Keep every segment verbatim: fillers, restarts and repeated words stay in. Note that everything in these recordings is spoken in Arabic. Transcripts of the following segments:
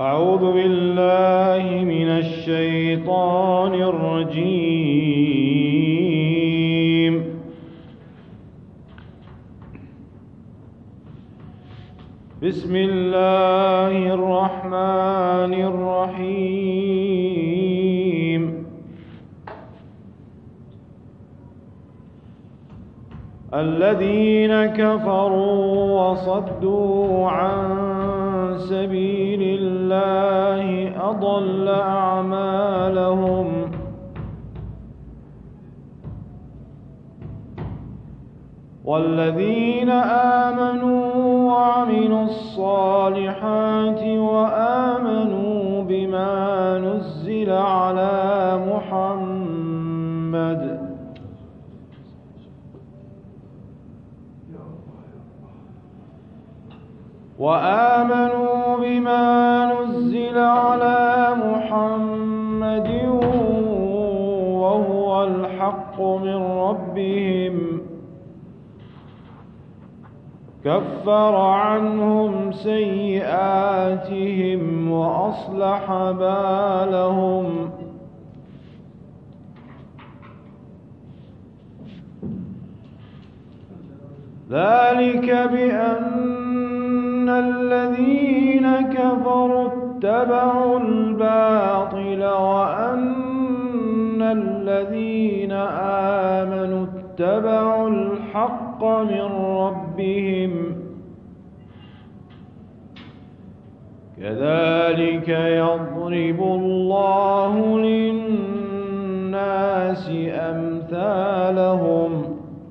أعوذ بالله من الشيطان الرجيم. بسم الله الرحمن الرحيم. الذين كفروا وصدوا عن سبيل الله أضل أعمالهم والذين آمنوا وعملوا الصالحات وآمنوا بما نزل على محمد وآمنوا بما نزل على محمد وهو الحق من ربهم كفر عنهم سيئاتهم وأصلح بالهم. ذلك بأن الذين كفروا اتبعوا الباطل وأن الذين آمنوا اتبعوا الحق من ربهم كذلك يضرب الله للناس أمثالهم.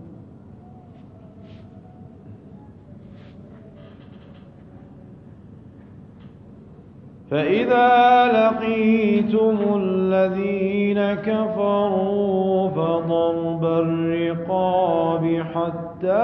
فإذا لقيتم الذين كفروا فضرب الرقاب حتى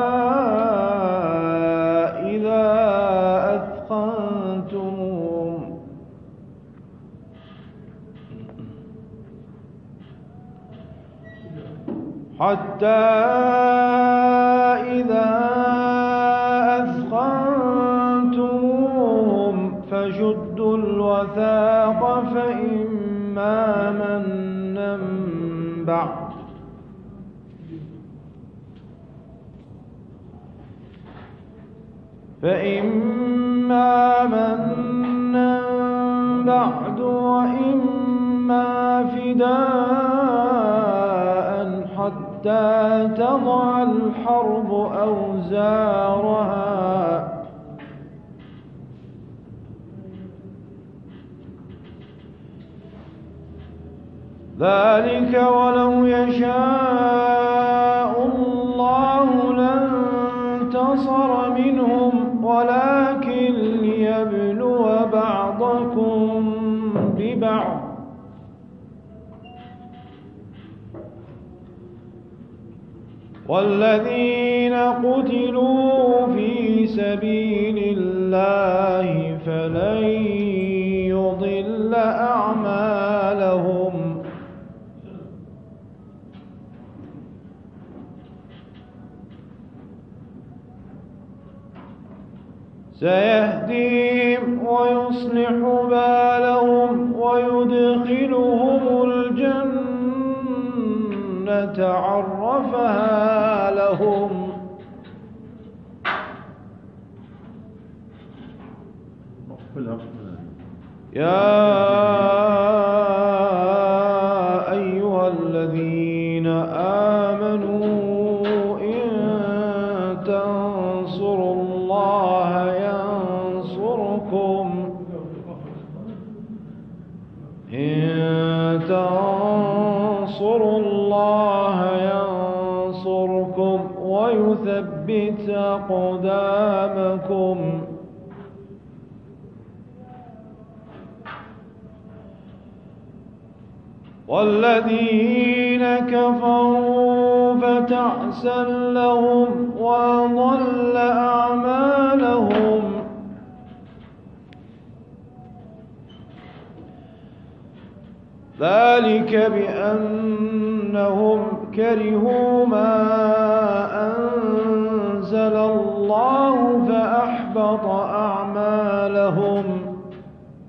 إذا أثخنتموهم حتى إذا أثخنتموهم فشدوا الوثاق فإما منا بعد فإما منا بعد وإما فداء حتى تضع الحرب أوزارها ذلك ولو يشاء الله لانتصر منهم ولكن ليبلو بعضكم ببعض والذين قتلوا في سبيل الله فلن يضل أعمالهم سيهديهم ويصلح بالهم ويدخلهم الجنة عرفها لهم. يا أيها الذين آمنوا إن تنصروا الله ينصركم إن تنصروا الله ينصركم ويثبت أقدامكم. والذين كفروا فتعسا لهم وأضل أعمالهم. ذلك بأنهم كرهوا ما أنزل الله فأحبط أعمالهم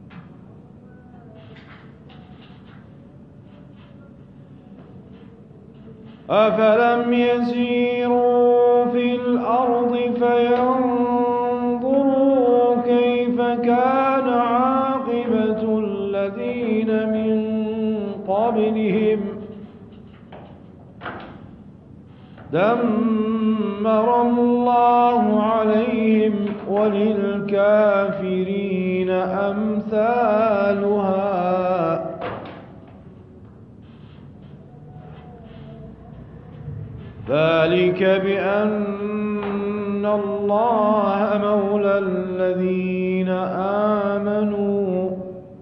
أفلم يسيروا في الأرض فينظروا كيف كان عاقبة الذين من قبلهم دمر الله عليهم وللكافرين أمثالها ذلك بأن الله مولى الذين آمنوا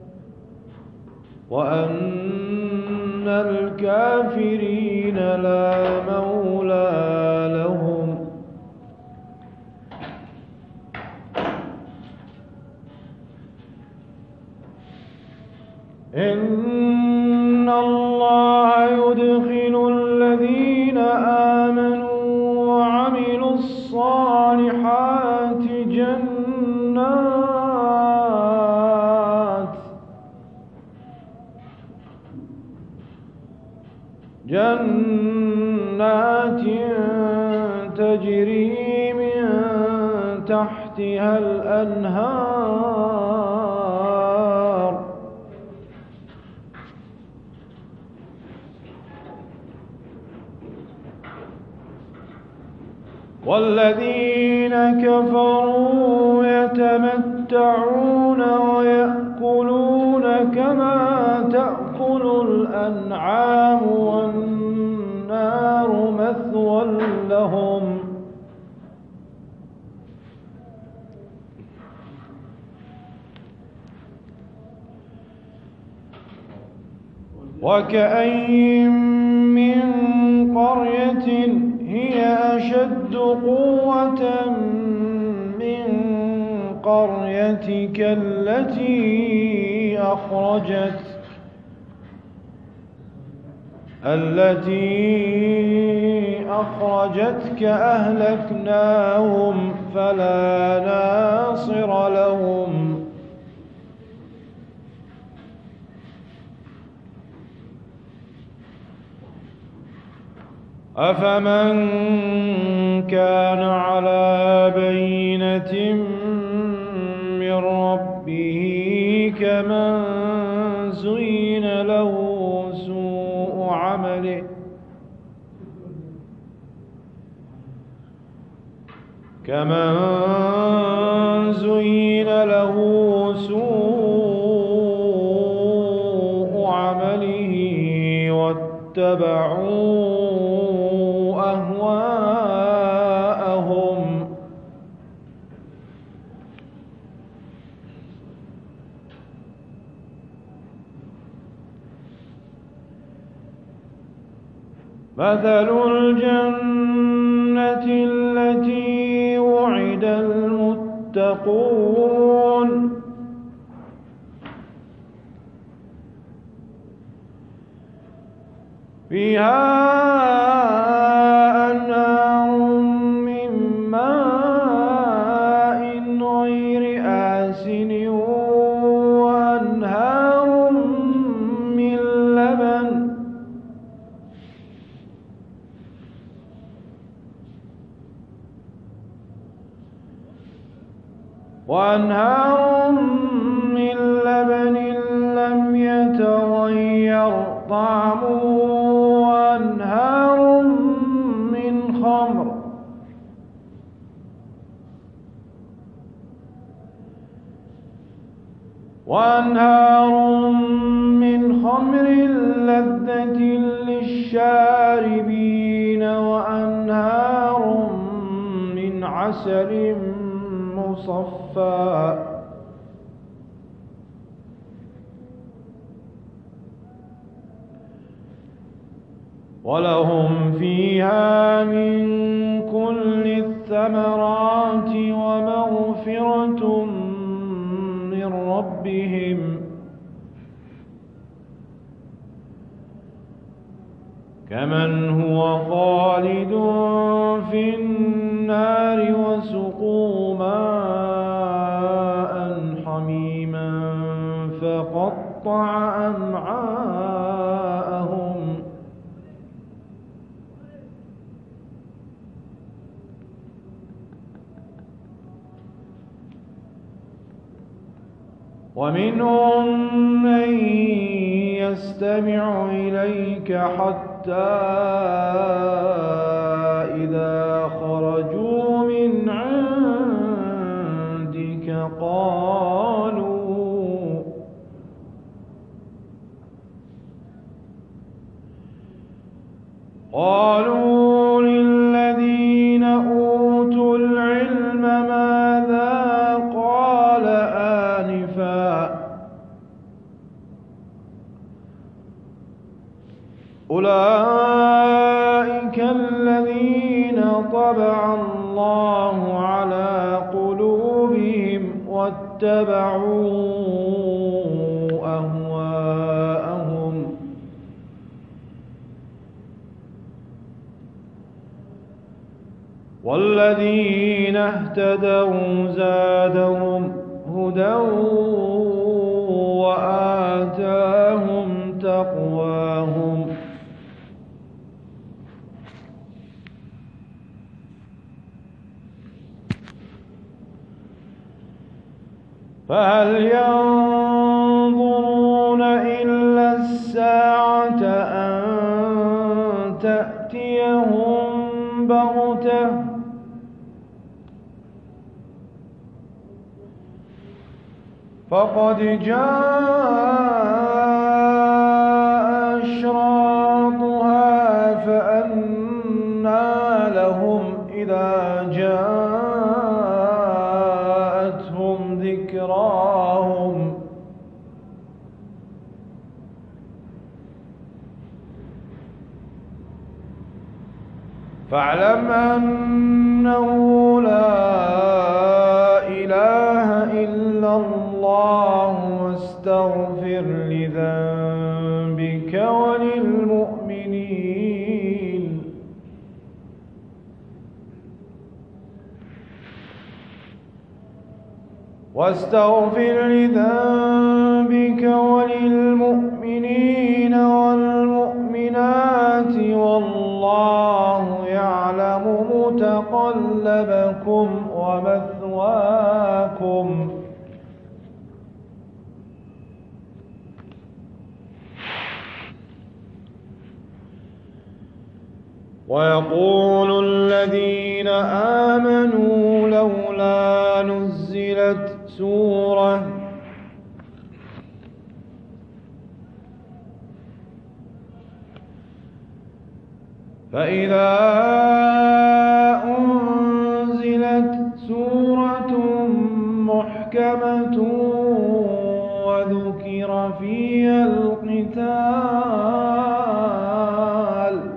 وأن الكافرين لا مولى لهم إن الله يدخل الذين آمنوا وعملوا الصالحات جنات جنات تجري من تحتها الأنهار والذين كفروا يتمتعون ويأكلون كما تأكل الأنعام والنار مثوى لهم وكأين من قرية هي أشد قوة من قريتك التي أخرجت التي أخرجتك أهلكناهم فلا ناصر لهم أفمن كان على بينة من ربه كمن زين له سوء عمله كمن زين له سوء عمله واتبعوا أهواءهم مثل الجنة التي وعد المتقون فيها أنهار من ماء غير آسن وأنهار من لبن وأنهار من لبن لم يتغير طعمه وأنهار من خمر وأنهار من خمر لذة للشاربين وأنهار من عسل مصفى ولهم فيها من كل الثمرات ومغفرة من ربهم كمن هو خالد في النار وسقوا ماء حميما فقطع أمعاءهم ومنهم من يستمع إليك حتى إذا خرجوا من عندك قالوا قالوا للذين أوتوا العلم ماذا قال آنفا أولئك الذين طبع الله على قلوبهم واتبعوا أهواءهم والذين اهتدوا زادهم هدى وآتاهم تقواهم فهل ينظرون إلا الساعة أن تأتيهم بغتة فقد جاء أشراطها فأنى لهم إذا جاءتهم ذكراهم فاعلم أنه لا إله إلا الله واستغفر لذنبك وللمؤمنين واستغفر لذنبك وللمؤمنين والمؤمنات والله يعلم متقلبكم ومثواكم ويقول الذين آمنوا لولا نزلت سورة فإذا أنزلت سورة محكمة وذكر فيها القتال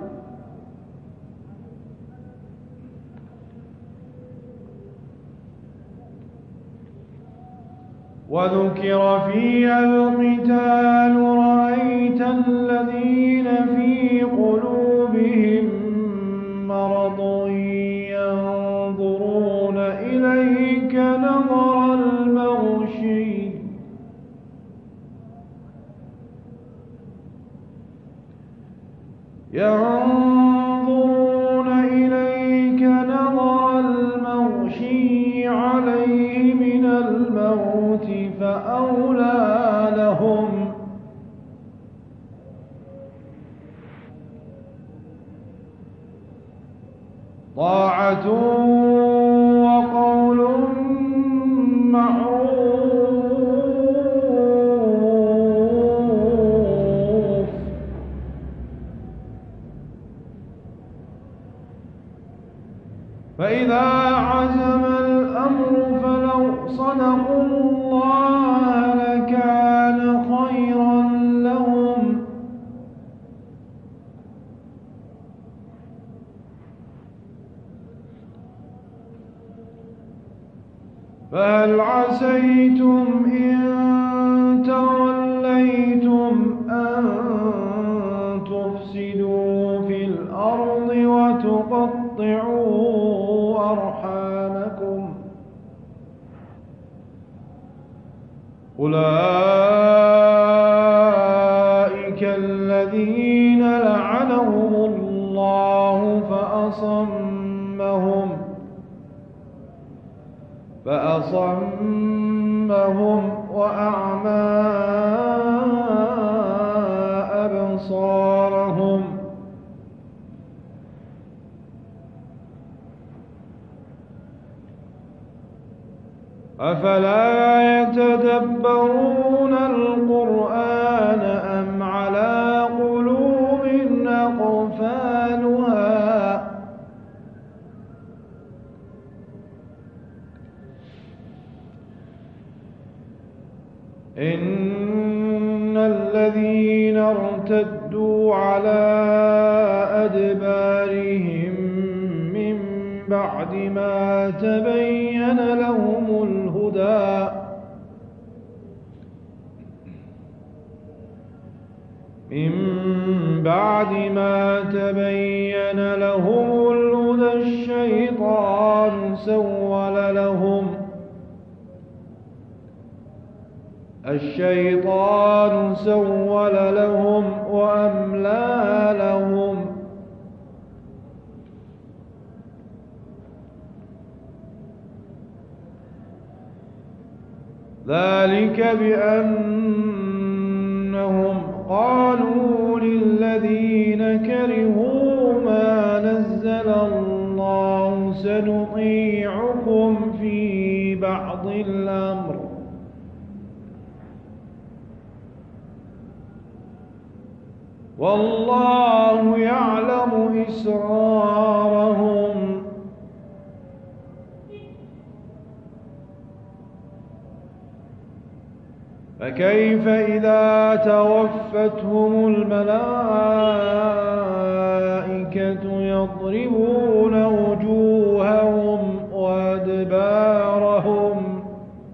وذكر فيها القتال رأيت الذين في قلوبهم مرض ينظرون إليك نظر المغشي ينظرون إليك نظر المغشي عليه من الموت فأولى لهم طاعة وقول معروف فإذا عزم الأمر فلو صدقوا الله لكان خيرا لهم فهل عسيتم إن توليتم أن تفسدوا في الأرض وتقطعوا أرحامكم أولئك الذين لعنهم الله فأصمهم فأصمهم أصمهم وأعمى أبصارهم أفلا يتدبرون القرآن أم على قلوب أقفالها إن الذين ارتدوا على أدبارهم من بعد ما تبين لهم الهدى من بعد ما تبين لهم الهدى الشيطان سول لهم الشيطان سول لهم وأملى لهم ذلك بأنهم قالوا للذين كرهوا ما نزل الله سنطيعكم في بعض الأمر والله يعلم إسرارهم فكيف إذا توفتهم الملائكة يضربون وجوههم وأدبارهم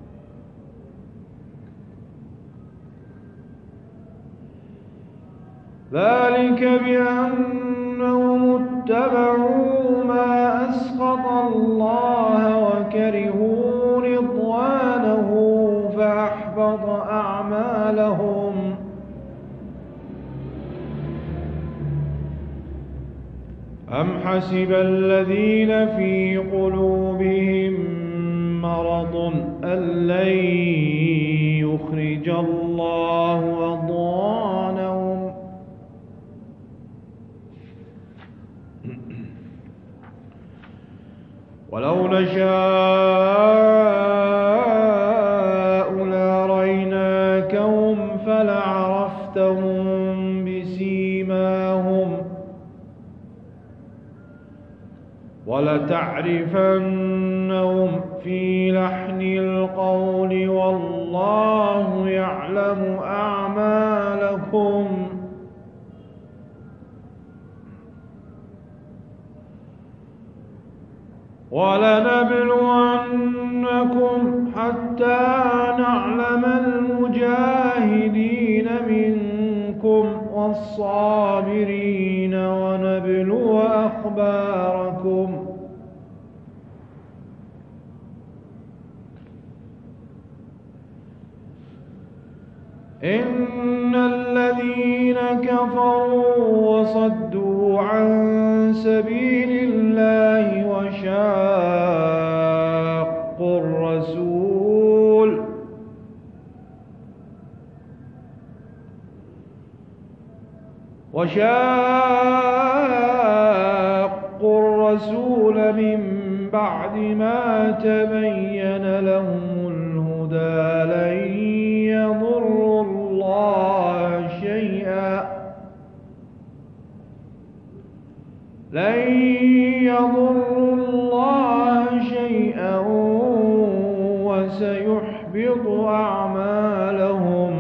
ذلك بأنهم اتبعوا ما أسخط الله وكرهوا رضوانه فأحبط أعمالهم أم حسب الذين في قلوبهم مرض أن لن يخرج الله أضغانهم ولو نشاء لأريناكهم فلعرفتهم بسيماهم ولتعرفنهم في لحن القول والله يعلم أعمالكم ولنبلونكم حتى نعلم المجاهدين منكم والصابرين ونبلو أخباركم إن الذين كفروا وصدوا عن سبيل الله وشاقوا الرسول وشاقوا الرسول من بعد ما تبين لهم الهدى لن يضروا الله شيئا لن يضروا الله شيئا وسيحبط أعمالهم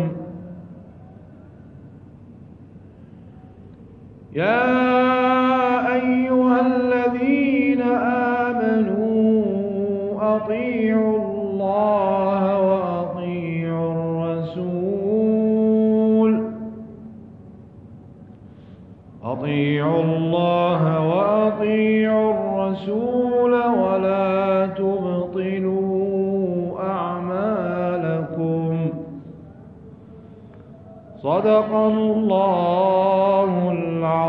يا أيها الذين آمنوا أطيعوا الله وأطيعوا الرسول أطيعوا الله وأطيعوا الرسول ولا تبطلوا أعمالكم صدق الله العظيم.